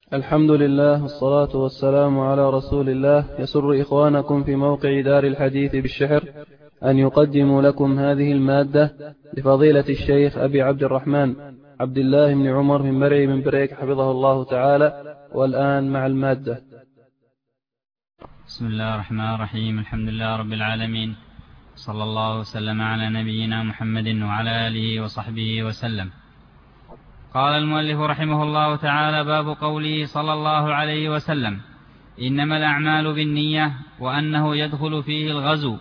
الحمد لله والصلاة والسلام على رسول الله. يسر إخوانكم في موقع دار الحديث بالشحر أن يقدموا لكم هذه المادة لفضيلة الشيخ أبي عبد الرحمن عبد الله بن عمر من مرعي من بريك حفظه الله تعالى. والآن مع المادة. بسم الله الرحمن الرحيم. الحمد لله رب العالمين، صلى الله وسلم على نبينا محمد وعلى آله وصحبه وسلم. قال المؤلف رحمه الله تعالى: باب قوله صلى الله عليه وسلم: إنما الأعمال بالنية، وأنه يدخل فيه الغزو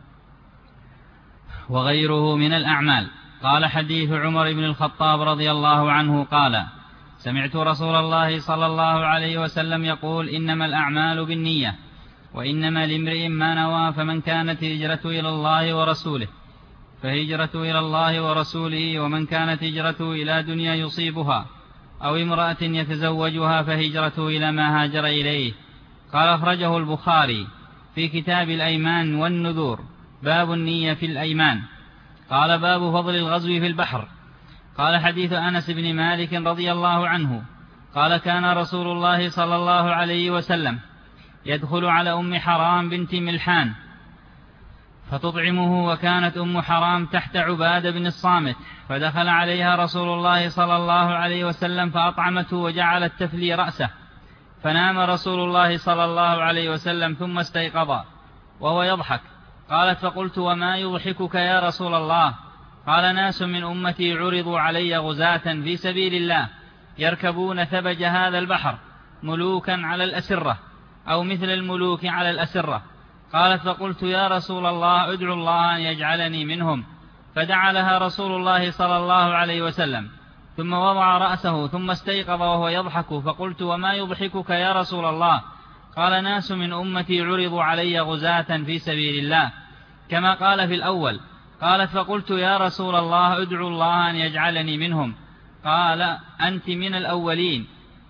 وغيره من الأعمال. قال: حديث عمر بن الخطاب رضي الله عنه قال: سمعت رسول الله صلى الله عليه وسلم يقول: إنما الأعمال بالنية، وإنما لامرئ ما نوى، فمن كانت هجرته إلى الله ورسوله فهجرته إلى الله ورسوله، ومن كانت هجرته إلى دنيا يصيبها أو امرأة يتزوجها فهجرته إلى ما هاجر إليه. قال: أخرجه البخاري في كتاب الأيمان والنذور، باب النية في الأيمان. قال: باب فضل الغزو في البحر. قال: حديث أنس بن مالك رضي الله عنه قال: كان رسول الله صلى الله عليه وسلم يدخل على أم حرام بنت ملحان فتطعمه، وكانت أم حرام تحت عبادة بن الصامت، فدخل عليها رسول الله صلى الله عليه وسلم فأطعمته وجعلت تفلي رأسه، فنام رسول الله صلى الله عليه وسلم ثم استيقظ وهو يضحك. قالت: فقلت: وما يضحكك يا رسول الله؟ قال: ناس من أمتي عرضوا علي غزاة في سبيل الله يركبون ثبج هذا البحر ملوكا على الأسرة، أو مثل الملوك على الأسرة. قالت: فقلت: يا رسول الله ادعو الله أن يجعلني منهم. فدعا لها رسول الله صلى الله عليه وسلم، ثم وضع رأسه ثم استيقظ وهو يضحك. فقلت: وما يضحكك يا رسول الله؟ قال: ناس من أمتي عرضوا علي غزاة في سبيل الله، كما قال في الأول. قالت: فقلت: يا رسول الله ادعو الله أن يجعلني منهم. قال: أنت من الأولين.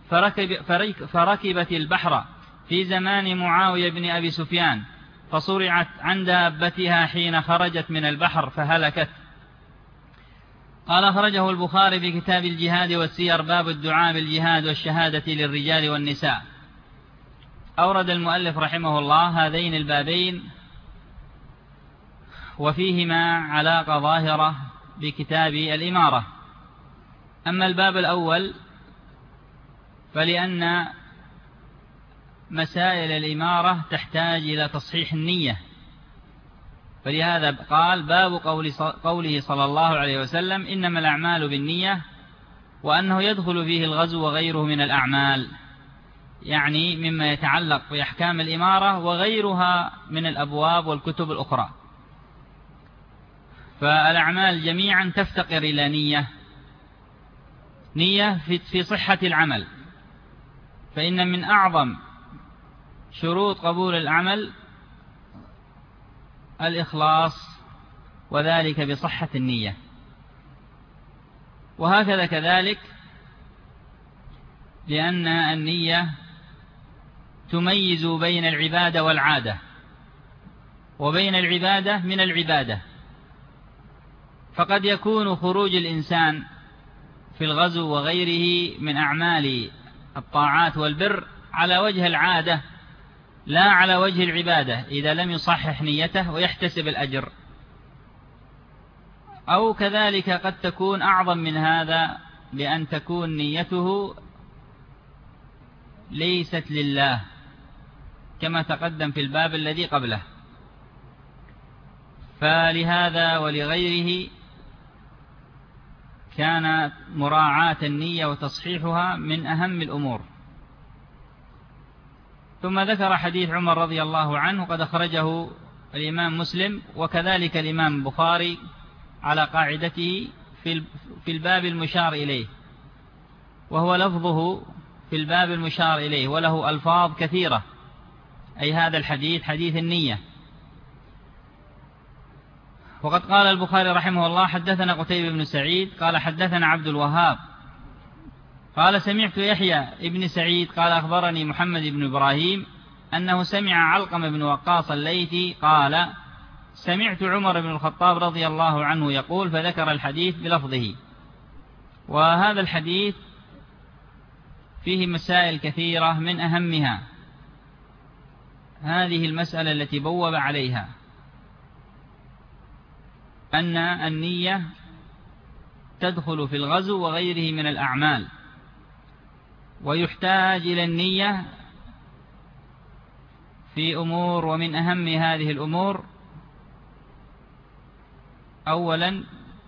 فركبت البحر في زمان معاوية بن أبي سفيان، فصرعت عن دابتها حين خرجت من البحر فهلكت. قال: أخرجه البخاري في كتاب الجهاد والسير، باب الدعاء بالجهاد والشهادة للرجال والنساء. أورد المؤلف رحمه الله هذين البابين وفيهما علاقة ظاهرة بكتاب الإمارة. أما الباب الأول فلأن مسائل الإمارة تحتاج إلى تصحيح النية، فلهذا قال: باب قوله صلى الله عليه وسلم: إنما الأعمال بالنية، وأنه يدخل فيه الغزو وغيره من الأعمال، يعني مما يتعلق بأحكام الإمارة وغيرها من الأبواب والكتب الأخرى. فالأعمال جميعا تفتقر إلى نية في صحة العمل، فإن من أعظم شروط قبول العمل الإخلاص، وذلك بصحة النية. وهكذا كذلك لأن النية تميز بين العبادة والعادة، وبين العبادة من العبادة. فقد يكون خروج الإنسان في الغزو وغيره من أعمال الطاعات والبر على وجه العادة لا على وجه العبادة، إذا لم يصحح نيته ويحتسب الأجر. أو كذلك قد تكون أعظم من هذا، بأن تكون نيته ليست لله، كما تقدم في الباب الذي قبله. فلهذا ولغيره كان مراعاة النية وتصحيحها من أهم الأمور. ثم ذكر حديث عمر رضي الله عنه، قد أخرجه الإمام مسلم وكذلك الإمام البخاري على قاعدته في الباب المشار إليه، وهو لفظه في الباب المشار إليه، وله ألفاظ كثيرة، أي هذا الحديث حديث النية. وقد قال البخاري رحمه الله: حدثنا قتيبة بن سعيد قال حدثنا عبد الوهاب قال: سمعت يحيى ابن سعيد قال: أخبرني محمد بن إبراهيم أنه سمع علقمة بن وقاص الليثي قال: سمعت عمر بن الخطاب رضي الله عنه يقول، فذكر الحديث بلفظه. وهذا الحديث فيه مسائل كثيرة، من أهمها هذه المسألة التي بوب عليها، أن النية تدخل في الغزو وغيره من الأعمال، ويحتاج إلى النية في أمور، ومن أهم هذه الأمور أولا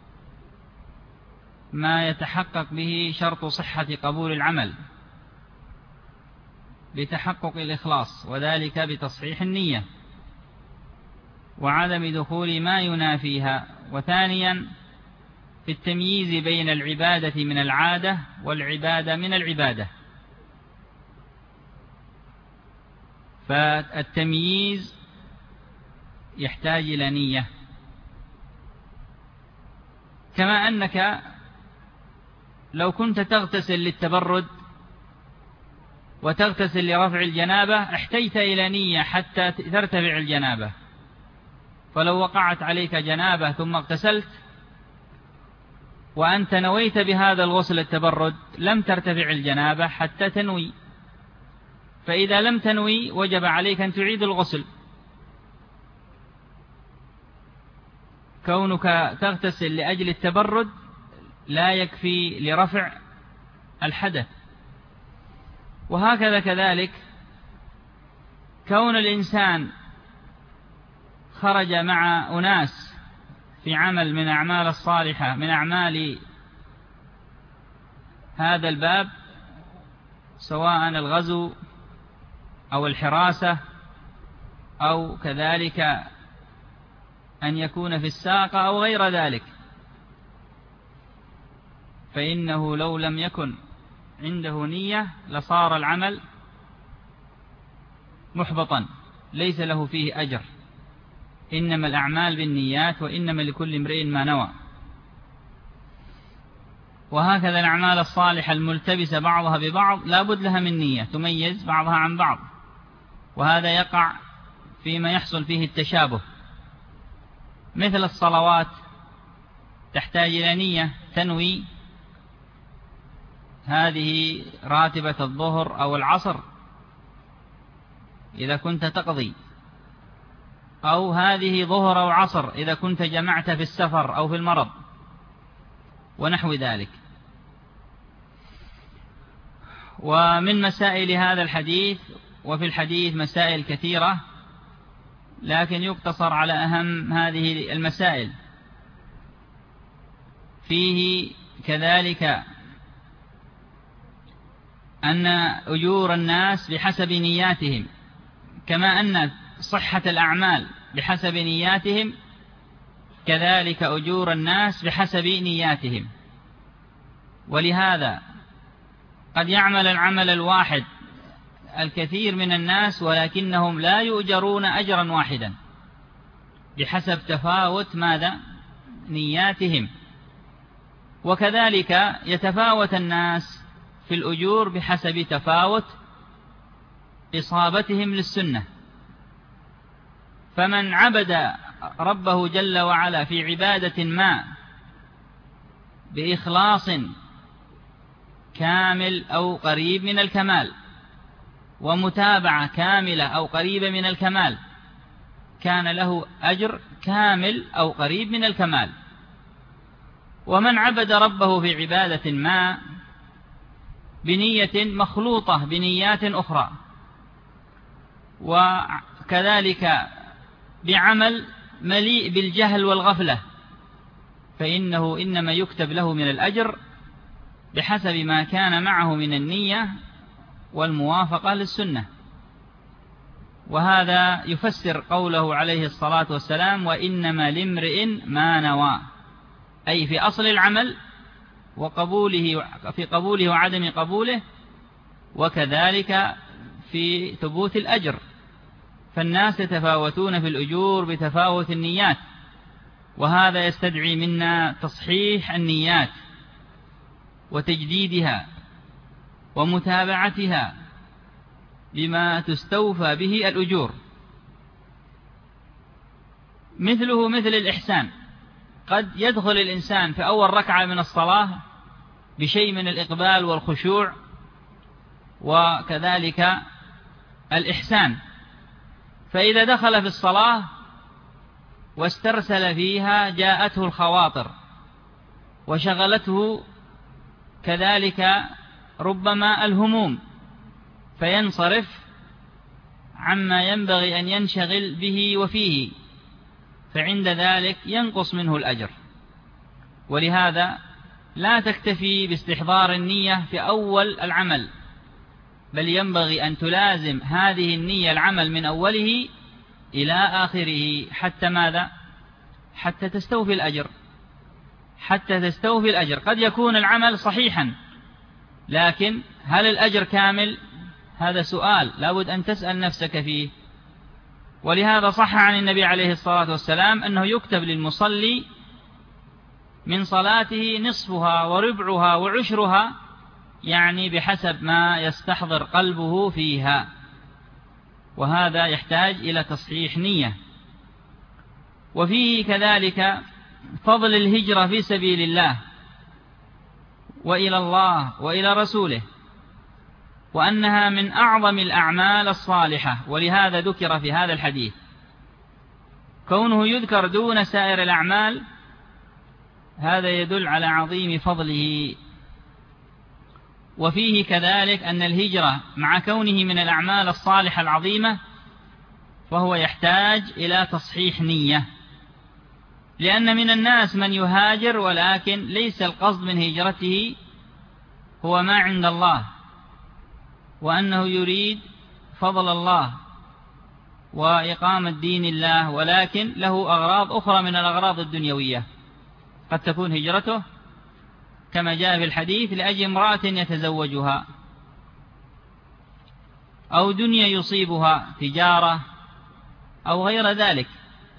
ما يتحقق به شرط صحة قبول العمل بتحقق الإخلاص، وذلك بتصحيح النية وعدم دخول ما ينافيها. وثانيا في التمييز بين العبادة من العادة والعبادة من العبادة، فالتمييز يحتاج إلى نية. كما أنك لو كنت تغتسل للتبرد وتغتسل لرفع الجنابة احتجت إلى نية حتى ترتفع الجنابة، فلو وقعت عليك جنابة ثم اغتسلت وأنت نويت بهذا الغسل التبرد لم ترتفع الجنابة حتى تنوي، فإذا لم تنوي وجب عليك أن تعيد الغسل. كونك تغتسل لأجل التبرد لا يكفي لرفع الحدث. وهكذا كذلك كون الإنسان خرج مع أناس في عمل من أعمال الصالحة من أعمال هذا الباب، سواء الغزو أو الحراسة أو كذلك أن يكون في الساقة أو غير ذلك، فإنه لو لم يكن عنده نية لصار العمل محبطا ليس له فيه أجر. إنما الأعمال بالنيات وإنما لكل امرئ ما نوى. وهكذا الأعمال الصالحة الملتبسة بعضها ببعض لا بد لها من نية تميز بعضها عن بعض، وهذا يقع فيما يحصل فيه التشابه، مثل الصلوات تحتاج إلى نية، تنوي هذه راتبة الظهر أو العصر إذا كنت تقضي، أو هذه ظهر أو عصر إذا كنت جمعت في السفر أو في المرض ونحو ذلك. ومن مسائل هذا الحديث، وفي الحديث مسائل كثيرة لكن يقتصر على أهم هذه المسائل. فيه كذلك أن أجور الناس بحسب نياتهم، كما أن صحة الأعمال بحسب نياتهم كذلك أجور الناس بحسب نياتهم. ولهذا قد يعمل العمل الواحد الكثير من الناس ولكنهم لا يؤجرون أجرا واحدا بحسب تفاوت ماذا؟ نياتهم. وكذلك يتفاوت الناس في الأجور بحسب تفاوت إصابتهم للسنة. فمن عبد ربه جل وعلا في عبادة ما بإخلاص كامل أو قريب من الكمال ومتابعة كاملة أو قريبة من الكمال كان له أجر كامل أو قريب من الكمال. ومن عبد ربه في عبادة ما بنية مخلوطة بنيات أخرى وكذلك بعمل مليء بالجهل والغفلة فإنه إنما يكتب له من الأجر بحسب ما كان معه من النية والموافقة للسنة. وهذا يفسر قوله عليه الصلاة والسلام: وإنما لامرئ ما نوى، أي في أصل العمل وقبوله، في قبوله وعدم قبوله، وكذلك في ثبوت الأجر. فالناس يتفاوتون في الأجور بتفاوت النيات، وهذا يستدعي منا تصحيح النيات وتجديدها ومتابعتها بما تستوفى به الأجور. مثله مثل الإحسان، قد يدخل الإنسان في أول ركعة من الصلاة بشيء من الإقبال والخشوع وكذلك الإحسان. فإذا دخل في الصلاة واسترسل فيها جاءته الخواطر وشغلته كذلك ربما الهموم، فينصرف عما ينبغي أن ينشغل به وفيه، فعند ذلك ينقص منه الأجر. ولهذا لا تكتفي باستحضار النية في أول العمل، بل ينبغي أن تلازم هذه النية العمل من أوله إلى آخره حتى ماذا؟ حتى تستوفي الأجر. حتى تستوفي الأجر. قد يكون العمل صحيحا، لكن هل الأجر كامل؟ هذا سؤال لابد أن تسأل نفسك فيه. ولهذا صح عن النبي عليه الصلاة والسلام أنه يكتب للمصلي من صلاته نصفها وربعها وعشرها، يعني بحسب ما يستحضر قلبه فيها، وهذا يحتاج إلى تصحيح نية. وفيه كذلك فضل الهجرة في سبيل الله وإلى الله وإلى رسوله، وأنها من أعظم الأعمال الصالحة، ولهذا ذكر في هذا الحديث. كونه يذكر دون سائر الأعمال هذا يدل على عظيم فضله. وفيه كذلك أن الهجرة مع كونه من الأعمال الصالحة العظيمة فهو يحتاج إلى تصحيح نية، لأن من الناس من يهاجر ولكن ليس القصد من هجرته هو ما عند الله، وأنه يريد فضل الله وإقامة دين الله، ولكن له أغراض أخرى من الأغراض الدنيوية. قد تكون هجرته كما جاء في الحديث لأجل امرأة يتزوجها، أو دنيا يصيبها، تجارة أو غير ذلك.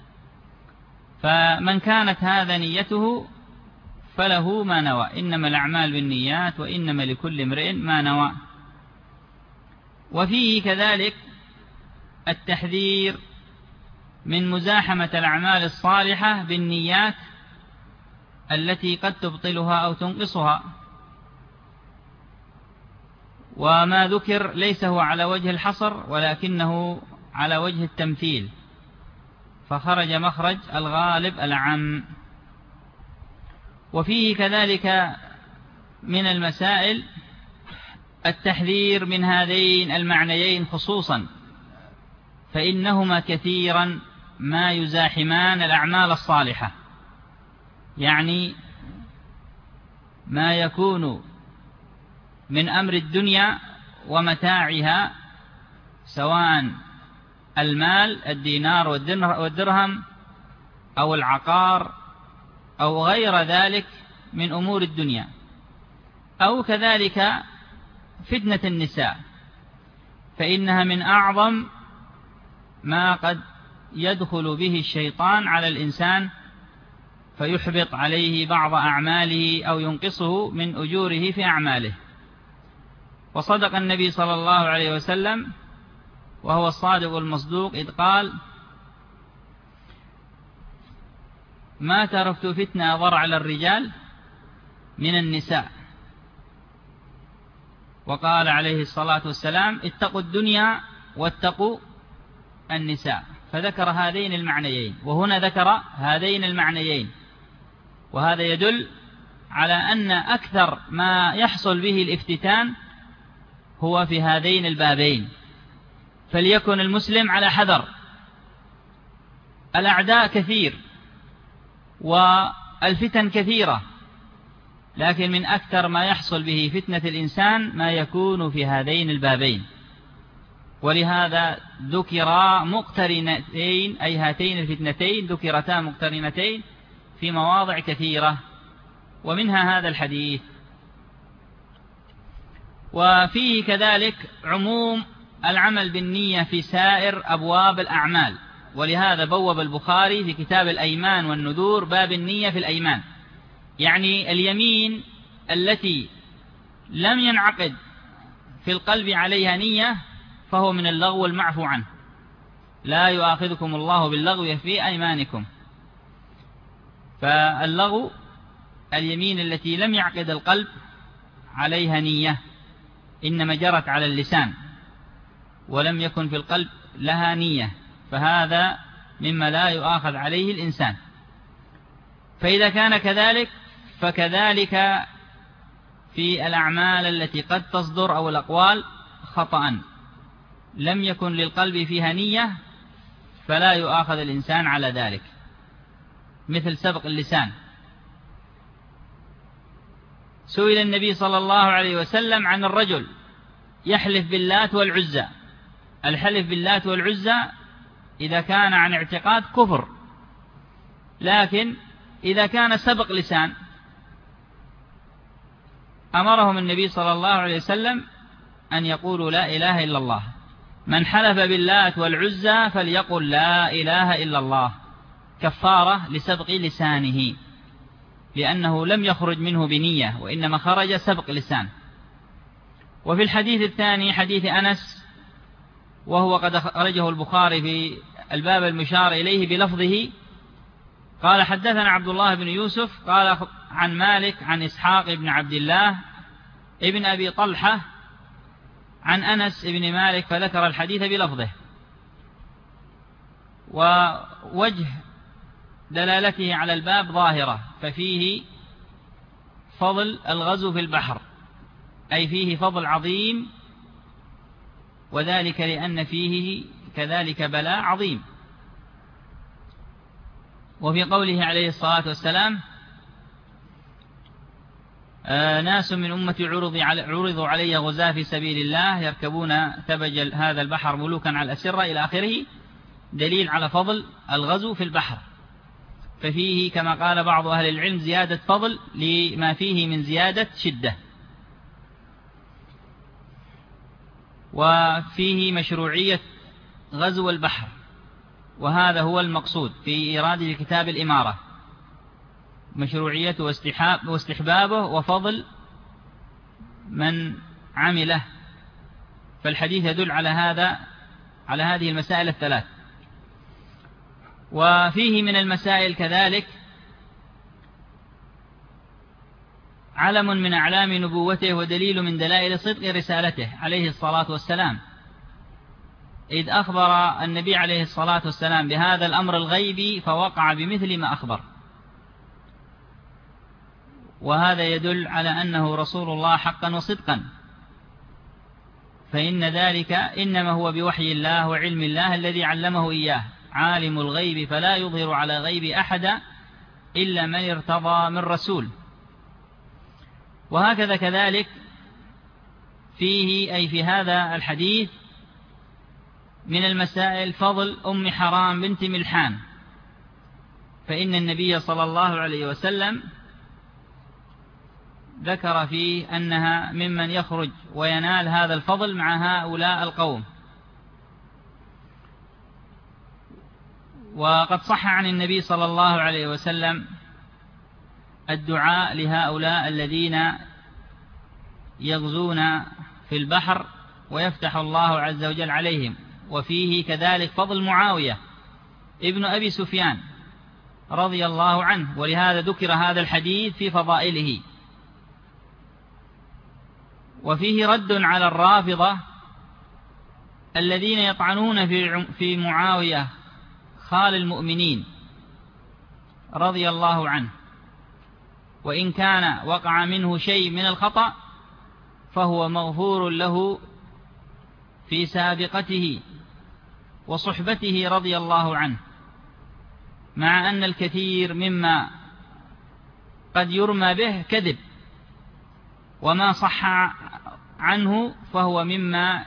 فمن كانت هذا نيته فله ما نوى، إنما الأعمال بالنيات وإنما لكل امرئ ما نوى. وفيه كذلك التحذير من مزاحمة الأعمال الصالحة بالنيات التي قد تبطلها أو تنقصها. وما ذكر ليس هو على وجه الحصر ولكنه على وجه التمثيل، فخرج مخرج الغالب العام. وفيه كذلك من المسائل التحذير من هذين المعنيين خصوصا، فإنهما كثيرا ما يزاحمان الأعمال الصالحة، يعني ما يكون من أمر الدنيا ومتاعها، سواء المال الدينار والدرهم أو العقار أو غير ذلك من أمور الدنيا، أو كذلك فتنة النساء، فإنها من أعظم ما قد يدخل به الشيطان على الإنسان فيحبط عليه بعض أعماله أو ينقصه من أجوره في أعماله. وصدق النبي صلى الله عليه وسلم وهو الصادق المصدوق إذ قال: ما تركت فتنة أضر على الرجال من النساء. وقال عليه الصلاة والسلام: اتقوا الدنيا واتقوا النساء. فذكر هذين المعنيين، وهنا ذكر هذين المعنيين، وهذا يدل على أن أكثر ما يحصل به الافتتان هو في هذين البابين. فليكن المسلم على حذر. الأعداء كثير والفتن كثيرة، لكن من أكثر ما يحصل به فتنة الإنسان ما يكون في هذين البابين. ولهذا ذكرا مقترنتين، أي هاتين الفتنتين ذكرتا مقترنتين في مواضع كثيرة، ومنها هذا الحديث. وفيه كذلك عموم العمل بالنية في سائر أبواب الأعمال، ولهذا بوب البخاري في كتاب الأيمان والنذور باب النية في الأيمان، يعني اليمين التي لم ينعقد في القلب عليها نية فهو من اللغو المعفو عنه. لا يؤاخذكم الله باللغو في أيمانكم. فاللغو اليمين التي لم يعقد القلب عليها نية، إنما جرت على اللسان ولم يكن في القلب لها نية، فهذا مما لا يؤاخذ عليه الإنسان. فإذا كان كذلك فكذلك في الأعمال التي قد تصدر أو الأقوال خطأ لم يكن للقلب فيها نية، فلا يؤاخذ الإنسان على ذلك، مثل سبق اللسان. سئل النبي صلى الله عليه وسلم عن الرجل يحلف باللات والعزى. الحلف باللات والعزى إذا كان عن اعتقاد كفر، لكن إذا كان سبق لسان أمرهم النبي صلى الله عليه وسلم أن يقولوا لا إله إلا الله. من حلف باللات والعزى فليقل لا إله إلا الله، كفارة لسبق لسانه، لأنه لم يخرج منه بنية وإنما خرج سبق لسان. وفي الحديث الثاني حديث أنس، وهو قد أخرجه البخاري في الباب المشار إليه بلفظه، قال حدثنا عبد الله بن يوسف قال عن مالك عن إسحاق بن عبد الله ابن أبي طلحة عن أنس بن مالك، فذكر الحديث بلفظه. ووجه دلالته على الباب ظاهرة، ففيه فضل الغزو في البحر، أي فيه فضل عظيم، وذلك لأن فيه كذلك بلاء عظيم. وفي قوله عليه الصلاة والسلام ناس من أمتي عرضوا علي غزاة في سبيل الله يركبون ثبج هذا البحر ملوكا على الأسرة إلى آخره، دليل على فضل الغزو في البحر. ففيه كما قال بعض أهل العلم زيادة فضل لما فيه من زيادة شدة. وفيه مشروعية غزو البحر، وهذا هو المقصود في إيراد الكتاب الإمارة، مشروعيته واستحبابه وفضل من عمله. فالحديث يدل على هذه المسائل الثلاث. وفيه من المسائل كذلك علم من أعلام نبوته ودليل من دلائل صدق رسالته عليه الصلاة والسلام، إذ أخبر النبي عليه الصلاة والسلام بهذا الأمر الغيبي فوقع بمثل ما أخبر، وهذا يدل على أنه رسول الله حقا وصدقا، فإن ذلك إنما هو بوحي الله وعلم الله الذي علمه إياه، عالم الغيب فلا يظهر على غيب أحدا إلا من ارتضى من رسول. وهكذا كذلك فيه أي في هذا الحديث من المسائل فضل أم حرام بنت ملحان، فإن النبي صلى الله عليه وسلم ذكر فيه أنها ممن يخرج وينال هذا الفضل مع هؤلاء القوم. وقد صح عن النبي صلى الله عليه وسلم الدعاء لهؤلاء الذين يغزون في البحر ويفتح الله عز وجل عليهم. وفيه كذلك فضل معاوية ابن أبي سفيان رضي الله عنه، ولهذا ذكر هذا الحديث في فضائله. وفيه رد على الرافضة الذين يطعنون في معاوية خال المؤمنين رضي الله عنه، وإن كان وقع منه شيء من الخطأ فهو مغفور له في سابقته وصحبته رضي الله عنه، مع أن الكثير مما قد يرمى به كذب، وما صح عنه فهو مما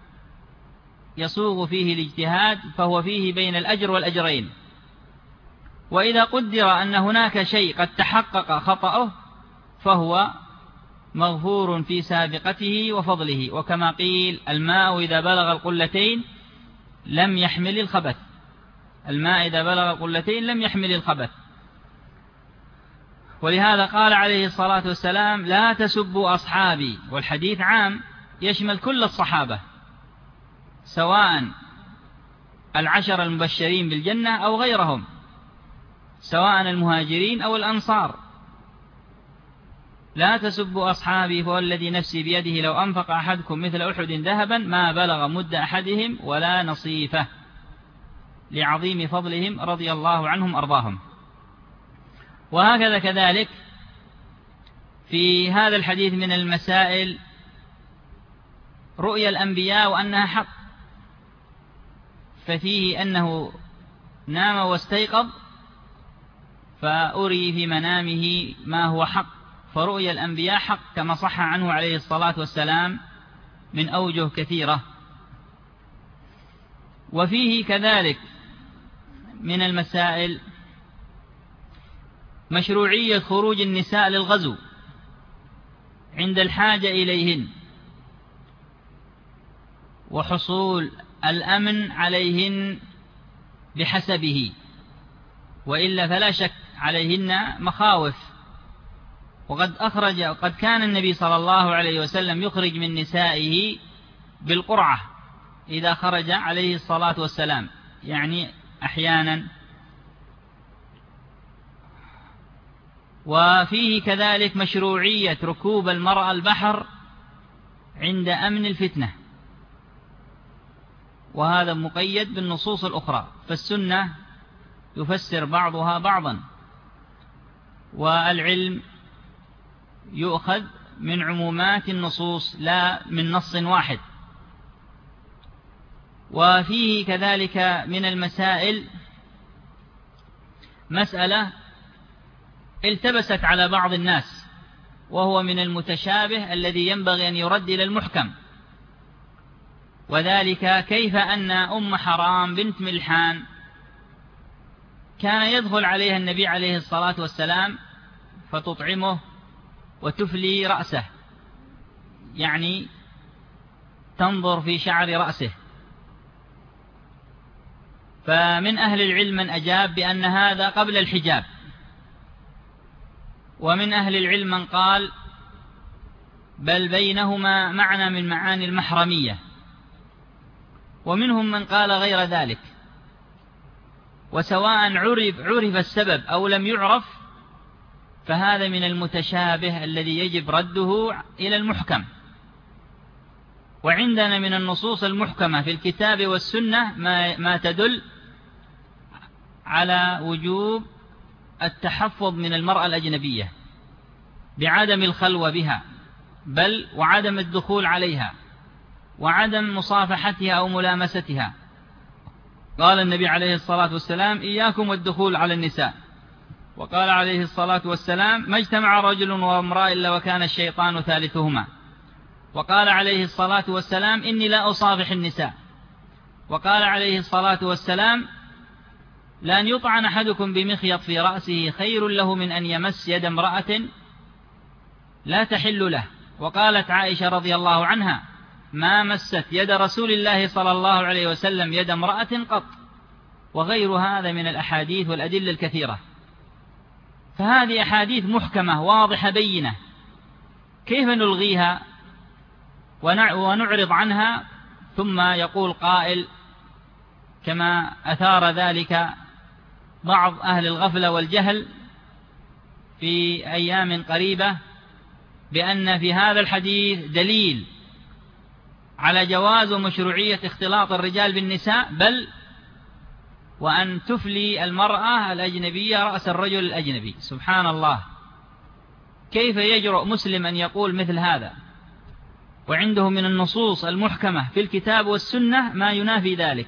يسوغ فيه الاجتهاد، فهو فيه بين الأجر والأجرين. وإذا قدر أن هناك شيء قد تحقق خطأه فهو مغفور في سابقته وفضله. وكما قيل الماء إذا بلغ القلتين لم يحمل الخبث، الماء إذا بلغ القلتين لم يحمل الخبث. ولهذا قال عليه الصلاة والسلام لا تسبوا أصحابي، والحديث عام يشمل كل الصحابة سواء العشر المبشرين بالجنة أو غيرهم، سواء المهاجرين أو الأنصار. لا تسبوا أصحابي فوالذي نفسي بيده لو أنفق أحدكم مثل أحد ذهبا ما بلغ مد أحدهم ولا نصيفه، لعظيم فضلهم رضي الله عنهم أرضاهم. وهكذا كذلك في هذا الحديث من المسائل رؤيا الأنبياء وأنها حق، ففيه أنه نام واستيقظ فأري في منامه ما هو حق، فرؤيا الأنبياء حق كما صح عنه عليه الصلاة والسلام من أوجه كثيرة. وفيه كذلك من المسائل مشروعية خروج النساء للغزو عند الحاجة إليهن، وحصول الأمن عليهن بحسبه، وإلا فلا شك عليهن مخاوف. وقد كان النبي صلى الله عليه وسلم يخرج من نسائه بالقرعة إذا خرج عليه الصلاة والسلام، يعني أحيانا. وفيه كذلك مشروعية ركوب المرأة البحر عند أمن الفتنة، وهذا مقيد بالنصوص الأخرى، فالسنة يفسر بعضها بعضا، والعلم يؤخذ من عمومات النصوص لا من نص واحد. وفيه كذلك من المسائل مسألة التبست على بعض الناس، وهو من المتشابه الذي ينبغي أن يرد إلى المحكم، وذلك كيف أن أم حرام بنت ملحان كان يدخل عليها النبي عليه الصلاة والسلام فتطعمه وتفلي رأسه، يعني تنظر في شعر رأسه. فمن أهل العلم من أجاب بأن هذا قبل الحجاب، ومن أهل العلم من قال بل بينهما معنى من معاني المحرمية، ومنهم من قال غير ذلك. وسواء عرف السبب أو لم يعرف فهذا من المتشابه الذي يجب رده إلى المحكم. وعندنا من النصوص المحكمة في الكتاب والسنة ما تدل على وجوب التحفظ من المرأة الأجنبية بعدم الخلوة بها، بل وعدم الدخول عليها وعدم مصافحتها أو ملامستها. قال النبي عليه الصلاة والسلام إياكم والدخول على النساء، وقال عليه الصلاة والسلام ما اجتمع رجل وامرأة إلا وكان الشيطان ثالثهما، وقال عليه الصلاة والسلام إني لا أصافح النساء، وقال عليه الصلاة والسلام لأن يطعن أحدكم بمخيط في رأسه خير له من أن يمس يد امرأة لا تحل له. وقالت عائشة رضي الله عنها ما مست يد رسول الله صلى الله عليه وسلم يد امرأة قط، وغير هذا من الأحاديث والأدلة الكثيرة. فهذه أحاديث محكمة واضحة بينة، كيف نلغيها ونعرض عنها ثم يقول قائل كما أثار ذلك بعض أهل الغفلة والجهل في أيام قريبة بأن في هذا الحديث دليل على جواز ومشروعية اختلاط الرجال بالنساء، بل وأن تفلي المرأة الأجنبية رأس الرجل الأجنبي. سبحان الله، كيف يجرؤ مسلم أن يقول مثل هذا وعنده من النصوص المحكمة في الكتاب والسنة ما ينافي ذلك؟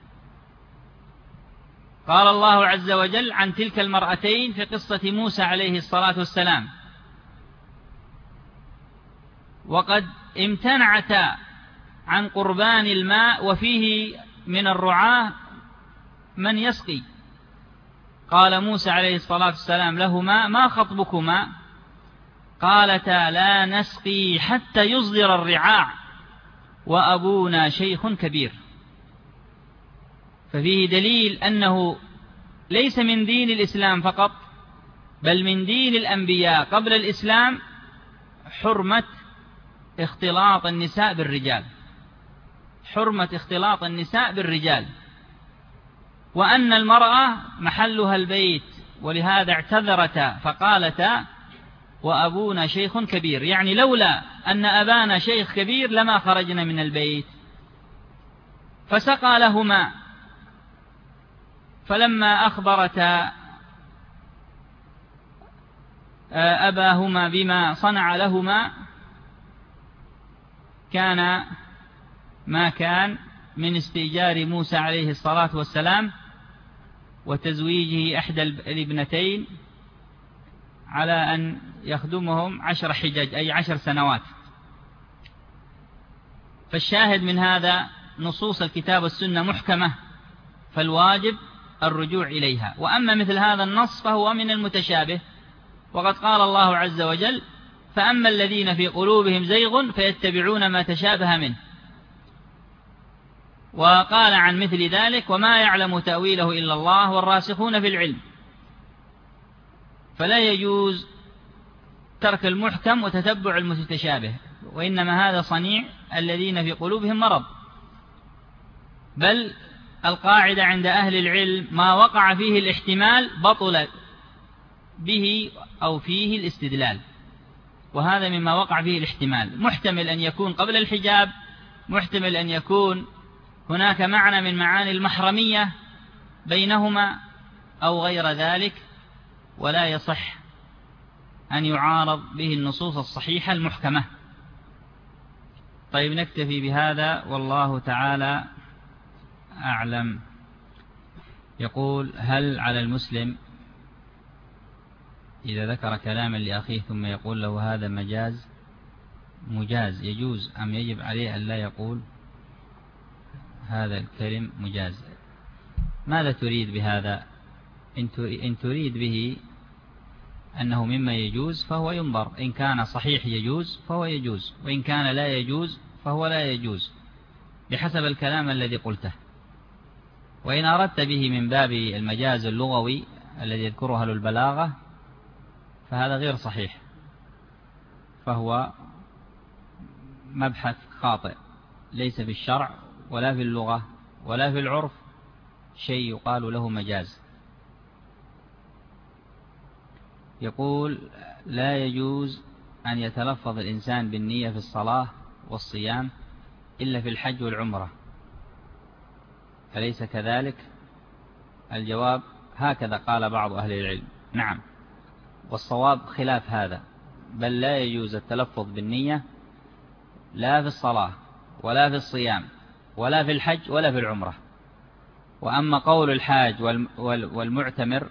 قال الله عز وجل عن تلك المرأتين في قصة موسى عليه الصلاة والسلام وقد امتنعتا عن قربان الماء وفيه من الرعاة من يسقي. قال موسى عليه الصلاة والسلام لهما ما خطبكما؟ قالتا لا نسقي حتى يصدر الرعاع وأبونا شيخ كبير. ففيه دليل أنه ليس من دين الإسلام فقط بل من دين الأنبياء قبل الإسلام حرمة اختلاط النساء بالرجال، حرمة اختلاط النساء بالرجال، وأن المرأة محلها البيت، ولهذا اعتذرتا فقالتا وأبونا شيخ كبير، يعني لولا أن أبانا شيخ كبير لما خرجنا من البيت. فسقى لهما، فلما أخبرتا أباهما بما صنع لهما كان ما كان من استئجار موسى عليه الصلاة والسلام وتزويجه إحدى الابنتين على أن يخدمهم 10 حجج، أي 10 سنوات. فالشاهد من هذا نصوص الكتاب والسنة محكمة، فالواجب الرجوع إليها. وأما مثل هذا النص فهو من المتشابه، وقد قال الله عز وجل: فأما الذين في قلوبهم زيغ فيتبعون ما تشابه منه. وقال عن مثل ذلك: وما يعلم تأويله إلا الله والراسخون في العلم. فلا يجوز ترك المحكم وتتبع المتشابه، وإنما هذا صنيع الذين في قلوبهم مرض. بل القاعدة عند أهل العلم: ما وقع فيه الاحتمال بطل به أو فيه الاستدلال، وهذا مما وقع فيه الاحتمال. محتمل أن يكون قبل الحجاب، محتمل أن يكون هناك معنى من معاني المحرمية بينهما أو غير ذلك، ولا يصح أن يعارض به النصوص الصحيحة المحكمة. طيب، نكتفي بهذا والله تعالى أعلم. يقول: هل على المسلم إذا ذكر كلاما لأخيه ثم يقول له هذا مجاز يجوز، أم يجب عليه أن لا يقول هذا الكلم مجاز؟ ماذا تريد بهذا؟ إن تريد به أنه مما يجوز فهو ينظر، إن كان صحيح يجوز فهو يجوز، وإن كان لا يجوز فهو لا يجوز بحسب الكلام الذي قلته. وإن أردت به من باب المجاز اللغوي الذي يذكره أهل البلاغة فهذا غير صحيح، فهو مبحث خاطئ، ليس في الشرع ولا في اللغة ولا في العرف شيء يقال له مجاز. يقول: لا يجوز أن يتلفظ الإنسان بالنية في الصلاة والصيام إلا في الحج والعمرة، أليس كذلك؟ الجواب: هكذا قال بعض أهل العلم. نعم، والصواب خلاف هذا، بل لا يجوز التلفظ بالنية لا في الصلاة ولا في الصيام ولا في الحج ولا في العمرة. وأما قول الحاج والمعتمر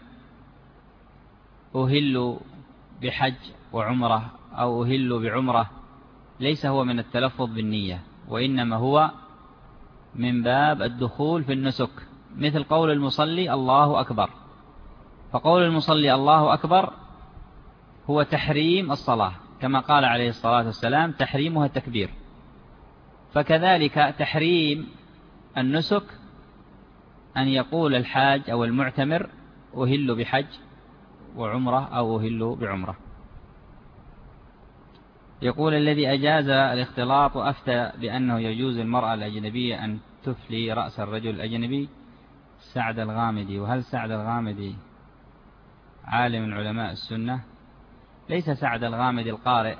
أهل بحج وعمرة أو أهل بعمرة، ليس هو من التلفظ بالنية، وإنما هو من باب الدخول في النسك، مثل قول المصلي الله أكبر. فقول المصلي الله أكبر هو تحريم الصلاة، كما قال عليه الصلاة والسلام: تحريمها التكبير. فكذلك تحريم النسك أن يقول الحاج أو المعتمر أهل بحج وعمرة أو أهل بعمرة. يقول: الذي أجاز الاختلاط وأفتى بأنه يجوز المرأة الأجنبية أن تفلي رأس الرجل الأجنبي سعد الغامدي. وهل سعد الغامدي عالم من علماء السنة؟ ليس سعد الغامدي القارئ،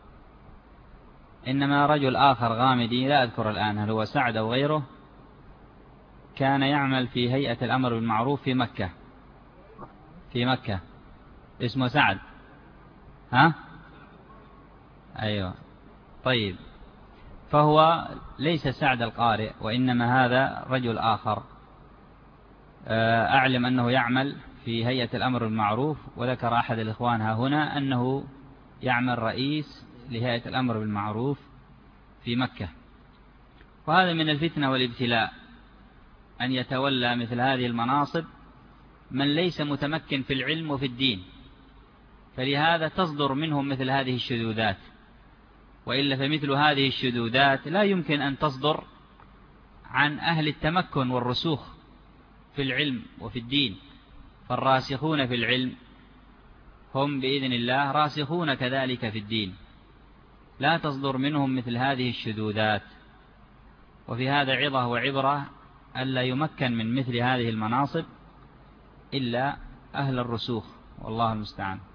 إنما رجل آخر غامدي لا أذكر الآن هل هو سعد أو غيره، كان يعمل في هيئة الأمر بالمعروف في مكة اسمه سعد. ها؟ أيوة. طيب، فهو ليس سعد القارئ، وإنما هذا رجل آخر. أعلم أنه يعمل في هيئة الأمر بالمعروف، وذكر أحد الإخوان ها هنا أنه يعمل رئيس لهيئة الأمر بالمعروف في مكة. وهذا من الفتنة والابتلاء أن يتولى مثل هذه المناصب من ليس متمكن في العلم وفي الدين، فلهذا تصدر منهم مثل هذه الشذوذات. وإلا فمثل هذه الشذوذات لا يمكن أن تصدر عن أهل التمكن والرسوخ في العلم وفي الدين. فالراسخون في العلم هم بإذن الله راسخون كذلك في الدين، لا تصدر منهم مثل هذه الشذوذات. وفي هذا عظة وعبرة ألا يمكن من مثل هذه المناصب إلا أهل الرسوخ، والله المستعان.